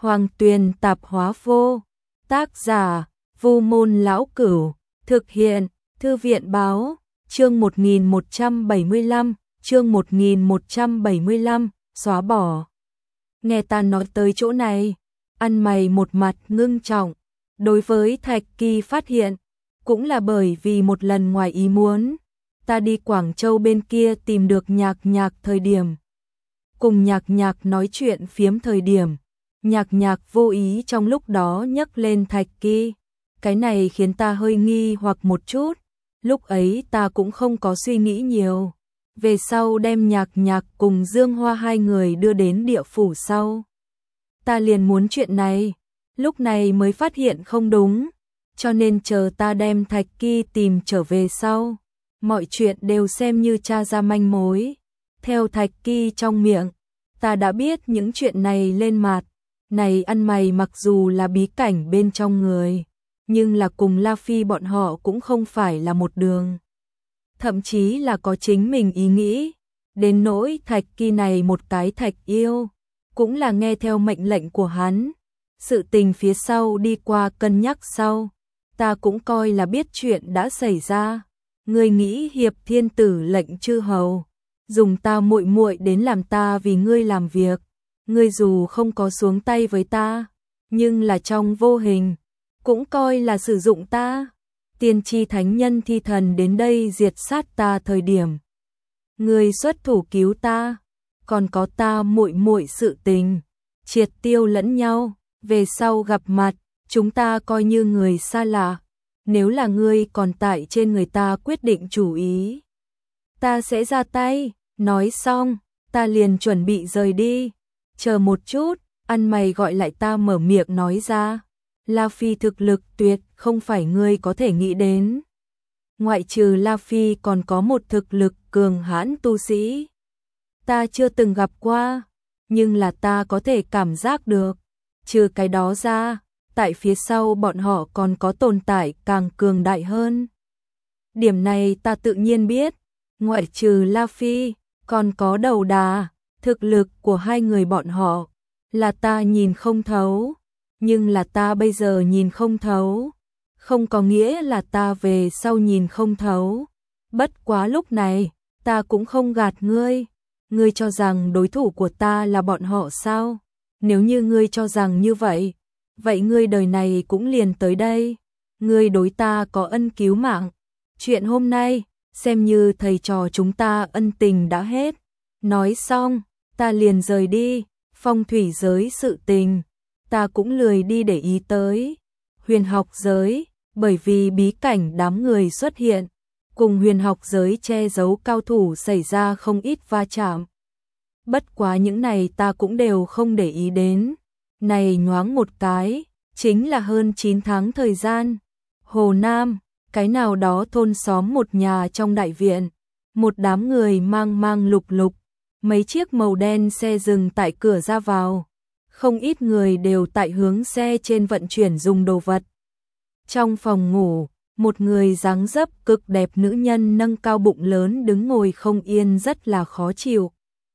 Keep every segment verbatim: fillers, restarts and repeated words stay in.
Hoàng Tuyền Tạp Hóa Vô. Tác giả: Vu Môn Lão Cửu. Thực hiện: Thư viện Báo. Chương một nghìn một trăm bảy mươi lăm, chương một nghìn một trăm bảy mươi lăm, xóa bỏ. Nghe ta nói tới chỗ này, ăn mày một mặt ngưng trọng. Đối với Thạch Kỳ phát hiện, cũng là bởi vì một lần ngoài ý muốn, ta đi Quảng Châu bên kia tìm được Nhạc Nhạc thời điểm. Cùng Nhạc Nhạc nói chuyện phiếm thời điểm, Nhạc Nhạc vô ý trong lúc đó nhắc lên Thạch Kỳ. Cái này khiến ta hơi nghi hoặc một chút, lúc ấy ta cũng không có suy nghĩ nhiều. Về sau đem Nhạc Nhạc cùng Dương Hoa hai người đưa đến địa phủ sau, ta liền muốn chuyện này, lúc này mới phát hiện không đúng, cho nên chờ ta đem Thạch Kỳ tìm trở về sau, mọi chuyện đều xem như tra ra manh mối. Theo Thạch Kỳ trong miệng, ta đã biết những chuyện này lên mặt. Này ăn mày mặc dù là bí cảnh bên trong người, nhưng là cùng La Phi bọn họ cũng không phải là một đường. Thậm chí là có chính mình ý nghĩ. Đến nỗi Thạch Kỳ này một cái thạch yêu, cũng là nghe theo mệnh lệnh của hắn. Sự tình phía sau đi qua cân nhắc sau, ta cũng coi là biết chuyện đã xảy ra. Ngươi nghĩ Hiệp Thiên Tử lệnh chư hầu, dùng ta muội muội đến làm ta vì ngươi làm việc. Ngươi dù không có xuống tay với ta, nhưng là trong vô hình, cũng coi là sử dụng ta. Tiên tri thánh nhân thi thần đến đây diệt sát ta thời điểm, ngươi xuất thủ cứu ta, còn có ta muội muội sự tình, triệt tiêu lẫn nhau, về sau gặp mặt, chúng ta coi như người xa lạ. Nếu là ngươi còn tại trên người ta quyết định chủ ý, ta sẽ ra tay. Nói xong, ta liền chuẩn bị rời đi. Chờ một chút, ăn mày gọi lại ta mở miệng nói ra. La Phi thực lực tuyệt không phải ngươi có thể nghĩ đến. Ngoại trừ La Phi còn có một thực lực cường hãn tu sĩ, ta chưa từng gặp qua, nhưng là ta có thể cảm giác được. Trừ cái đó ra, tại phía sau bọn họ còn có tồn tại càng cường đại hơn. Điểm này ta tự nhiên biết. Ngoại trừ La Phi, còn có Đầu Đà. Thực lực của hai người bọn họ là ta nhìn không thấu, nhưng là ta bây giờ nhìn không thấu, không có nghĩa là ta về sau nhìn không thấu. Bất quá lúc này, ta cũng không gạt ngươi. Ngươi cho rằng đối thủ của ta là bọn họ sao? Nếu như ngươi cho rằng như vậy, vậy ngươi đời này cũng liền tới đây. Ngươi đối ta có ân cứu mạng. Chuyện hôm nay, xem như thầy trò chúng ta ân tình đã hết. Nói xong, ta liền rời đi. Phong thủy giới sự tình, ta cũng lười đi để ý tới. Huyền học giới, bởi vì bí cảnh đám người xuất hiện, cùng huyền học giới che giấu cao thủ xảy ra không ít va chạm. Bất quá những này ta cũng đều không để ý đến. Này nhoáng một cái, chính là hơn chín tháng thời gian. Hồ Nam, cái nào đó thôn xóm một nhà trong đại viện, một đám người mang mang lục lục, mấy chiếc màu đen xe dừng tại cửa ra vào. Không ít người đều tại hướng xe trên vận chuyển dùng đồ vật. Trong phòng ngủ, một người dáng dấp cực đẹp nữ nhân nâng cao bụng lớn đứng ngồi không yên rất là khó chịu.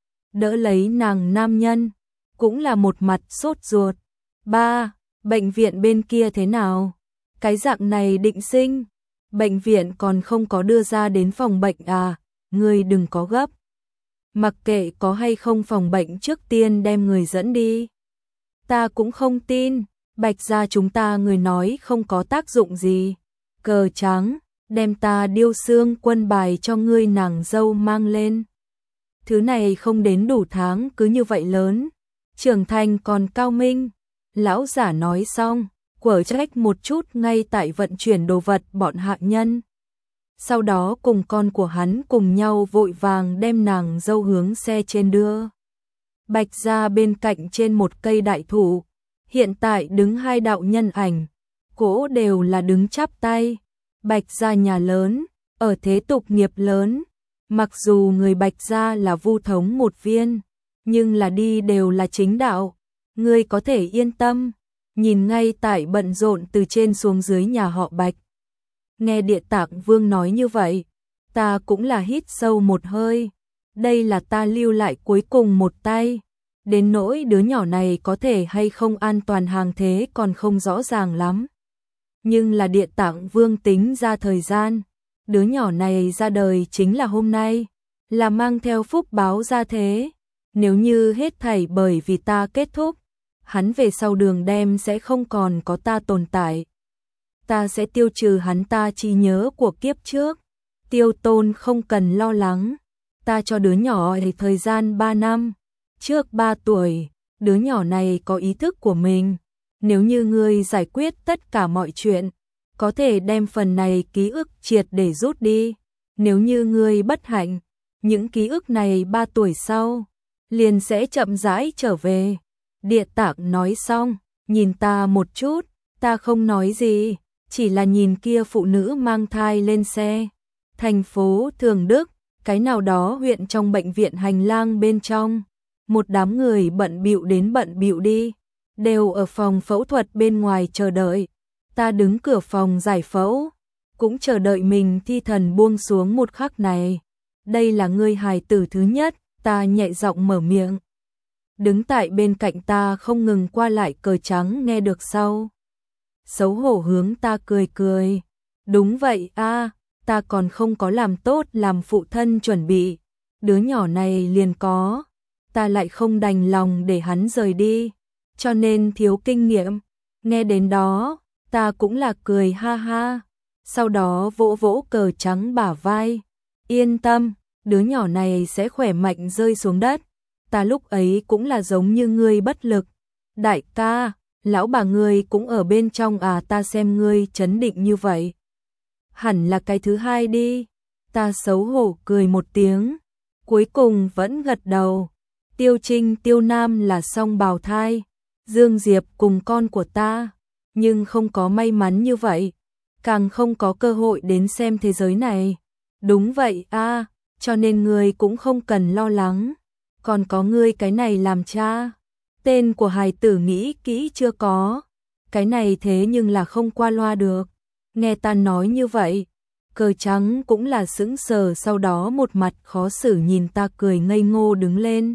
Đỡ lấy nàng nam nhân, cũng là một mặt sốt ruột. Ba, bệnh viện bên kia thế nào? Cái dạng này định sinh, bệnh viện còn không có đưa ra đến phòng bệnh à? Ngươi đừng có gấp. Mặc kệ có hay không phòng bệnh, trước tiên đem người dẫn đi. Ta cũng không tin, Bạch gia chúng ta người nói không có tác dụng gì. Cờ trắng, đem ta Điêu Xương quân bài cho ngươi nàng dâu mang lên. Thứ này không đến đủ tháng cứ như vậy lớn, trưởng thành còn cao minh. Lão giả nói xong, quở trách một chút ngay tại vận chuyển đồ vật bọn hạ nhân. Sau đó cùng con của hắn cùng nhau vội vàng đem nàng dâu hướng xe trên đưa. Bạch gia bên cạnh trên một cây đại thụ, hiện tại đứng hai đạo nhân ảnh, cỗ đều là đứng chắp tay. Bạch gia nhà lớn, ở thế tục nghiệp lớn, mặc dù người Bạch gia là Vu thống một viên, nhưng là đi đều là chính đạo. Ngươi có thể yên tâm, nhìn ngay tại bận rộn từ trên xuống dưới nhà họ Bạch. Nghe Địa Tạng Vương nói như vậy, ta cũng là hít sâu một hơi. Đây là ta lưu lại cuối cùng một tay. Đến nỗi đứa nhỏ này có thể hay không an toàn hàng thế còn không rõ ràng lắm. Nhưng là Địa Tạng Vương tính ra thời gian, đứa nhỏ này ra đời chính là hôm nay, là mang theo phúc báo ra thế. Nếu như hết thảy bởi vì ta kết thúc, hắn về sau đường đem sẽ không còn có ta tồn tại. Ta sẽ tiêu trừ hắn ta trí nhớ của kiếp trước. Tiêu Tôn không cần lo lắng, ta cho đứa nhỏ ấy thời gian ba năm. Trước ba tuổi, đứa nhỏ này có ý thức của mình. Nếu như ngươi giải quyết tất cả mọi chuyện, có thể đem phần này ký ức triệt để rút đi. Nếu như ngươi bất hạnh, những ký ức này ba tuổi sau, liền sẽ chậm rãi trở về. Địa Tạng nói xong, nhìn ta một chút, ta không nói gì, chỉ là nhìn kia phụ nữ mang thai lên xe. Thành phố Thường Đức, cái nào đó huyện trong bệnh viện hành lang bên trong, một đám người bận bịu đến bận bịu đi, đều ở phòng phẫu thuật bên ngoài chờ đợi. Ta đứng cửa phòng giải phẫu, cũng chờ đợi mình thi thần buông xuống một khắc này. Đây là ngươi hài tử thứ nhất, ta nhẹ giọng mở miệng. Đứng tại bên cạnh ta không ngừng qua lại cờ trắng nghe được sau. Xấu hổ hướng ta cười cười. Đúng vậy a, ta còn không có làm tốt làm phụ thân chuẩn bị. Đứa nhỏ này liền có, ta lại không đành lòng để hắn rời đi, cho nên thiếu kinh nghiệm. Nghe đến đó, ta cũng là cười ha ha. Sau đó vỗ vỗ cờ trắng bả vai. Yên tâm, đứa nhỏ này sẽ khỏe mạnh rơi xuống đất. Ta lúc ấy cũng là giống như ngươi bất lực. Đại ca, lão bà ngươi cũng ở bên trong à, ta xem ngươi trấn định như vậy. Hẳn là cái thứ hai đi. Ta xấu hổ cười một tiếng, cuối cùng vẫn gật đầu. Tiêu Trinh Tiêu Nam là song bào thai, Dương Diệp cùng con của ta, nhưng không có may mắn như vậy, càng không có cơ hội đến xem thế giới này. Đúng vậy a, cho nên ngươi cũng không cần lo lắng, còn có ngươi cái này làm cha. Tên của hài tử nghĩ kỹ chưa có, cái này thế nhưng là không qua loa được. Nghe ta nói như vậy, cờ trắng cũng là sững sờ, sau đó một mặt khó xử nhìn ta cười ngây ngô đứng lên.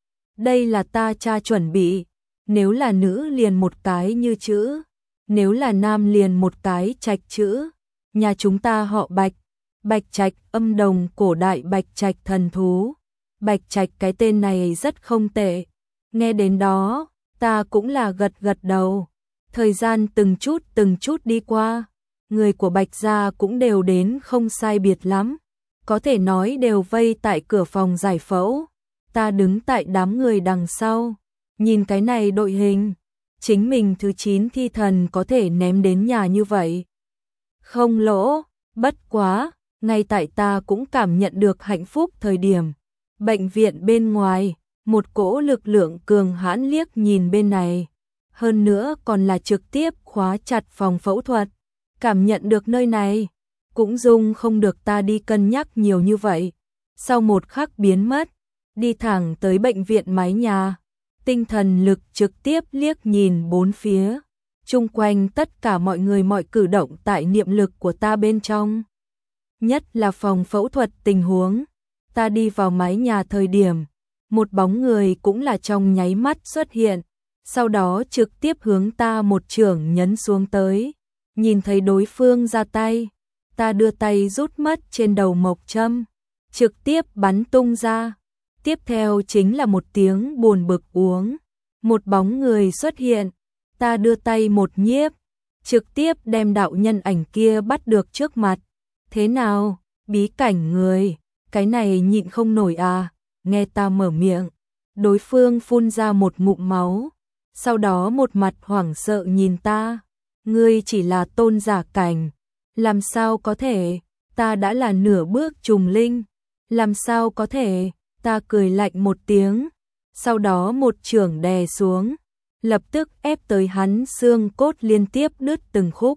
Đây là ta cha chuẩn bị, nếu là nữ liền một cái như chữ, nếu là nam liền một cái trạch chữ. Nhà chúng ta họ Bạch, Bạch Trạch, âm đồng cổ đại Bạch Trạch thần thú. Bạch Trạch cái tên này rất không tệ. Nghe đến đó, ta cũng là gật gật đầu. Thời gian từng chút từng chút đi qua, người của Bạch gia cũng đều đến không sai biệt lắm, có thể nói đều vây tại cửa phòng giải phẫu. Ta đứng tại đám người đằng sau, nhìn cái này đội hình, chính mình thứ chín thi thần có thể ném đến nhà như vậy. Không lỗ, bất quá, ngay tại ta cũng cảm nhận được hạnh phúc thời điểm. Bệnh viện bên ngoài, một cỗ lực lượng cường hãn liếc nhìn bên này, hơn nữa còn là trực tiếp khóa chặt phòng phẫu thuật. Cảm nhận được nơi này, cũng dung không được ta đi cân nhắc nhiều như vậy. Sau một khắc biến mất, đi thẳng tới bệnh viện mái nhà, tinh thần lực trực tiếp liếc nhìn bốn phía, chung quanh tất cả mọi người mọi cử động tại niệm lực của ta bên trong. Nhất là phòng phẫu thuật tình huống, ta đi vào mái nhà thời điểm, một bóng người cũng là trong nháy mắt xuất hiện, sau đó trực tiếp hướng ta một chưởng nhấn xuống tới. Nhìn thấy đối phương ra tay, ta đưa tay rút mất trên đầu mộc châm, trực tiếp bắn tung ra. Tiếp theo chính là một tiếng buồn bực uống, một bóng người xuất hiện, ta đưa tay một nhiếp, trực tiếp đem đạo nhân ảnh kia bắt được trước mặt. Thế nào, bí cảnh người, cái này nhịn không nổi à? Nghe ta mở miệng, đối phương phun ra một ngụm máu, sau đó một mặt hoảng sợ nhìn ta. Ngươi chỉ là tôn giả cảnh, làm sao có thể, ta đã là nửa bước trùng linh, làm sao có thể. Ta cười lạnh một tiếng, sau đó một chưởng đè xuống, lập tức ép tới hắn xương cốt liên tiếp đứt từng khúc,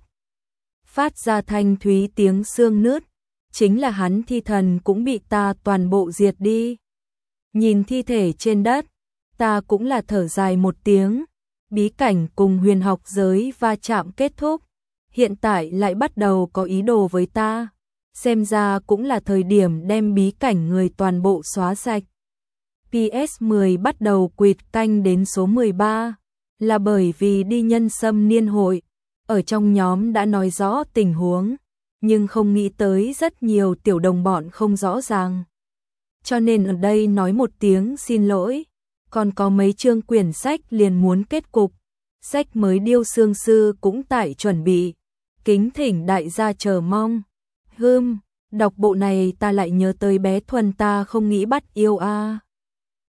phát ra thanh thúy tiếng xương nứt. Chính là hắn thi thần cũng bị ta toàn bộ diệt đi. Nhìn thi thể trên đất, ta cũng là thở dài một tiếng. Bí cảnh cùng huyền học giới va chạm kết thúc, hiện tại lại bắt đầu có ý đồ với ta. Xem ra cũng là thời điểm đem bí cảnh người toàn bộ xóa sạch. pê ét mười bắt đầu quỵt canh đến số mười ba, là bởi vì đi nhân sâm niên hội, ở trong nhóm đã nói rõ tình huống, nhưng không nghĩ tới rất nhiều tiểu đồng bọn không rõ ràng. Cho nên ở đây nói một tiếng xin lỗi, còn có mấy chương quyển sách liền muốn kết cục, sách mới Điêu Xương Sư cũng tại chuẩn bị, kính thỉnh đại gia chờ mong. Hưm, đọc bộ này ta lại nhớ tới bé Thuần ta không nghĩ bắt yêu a.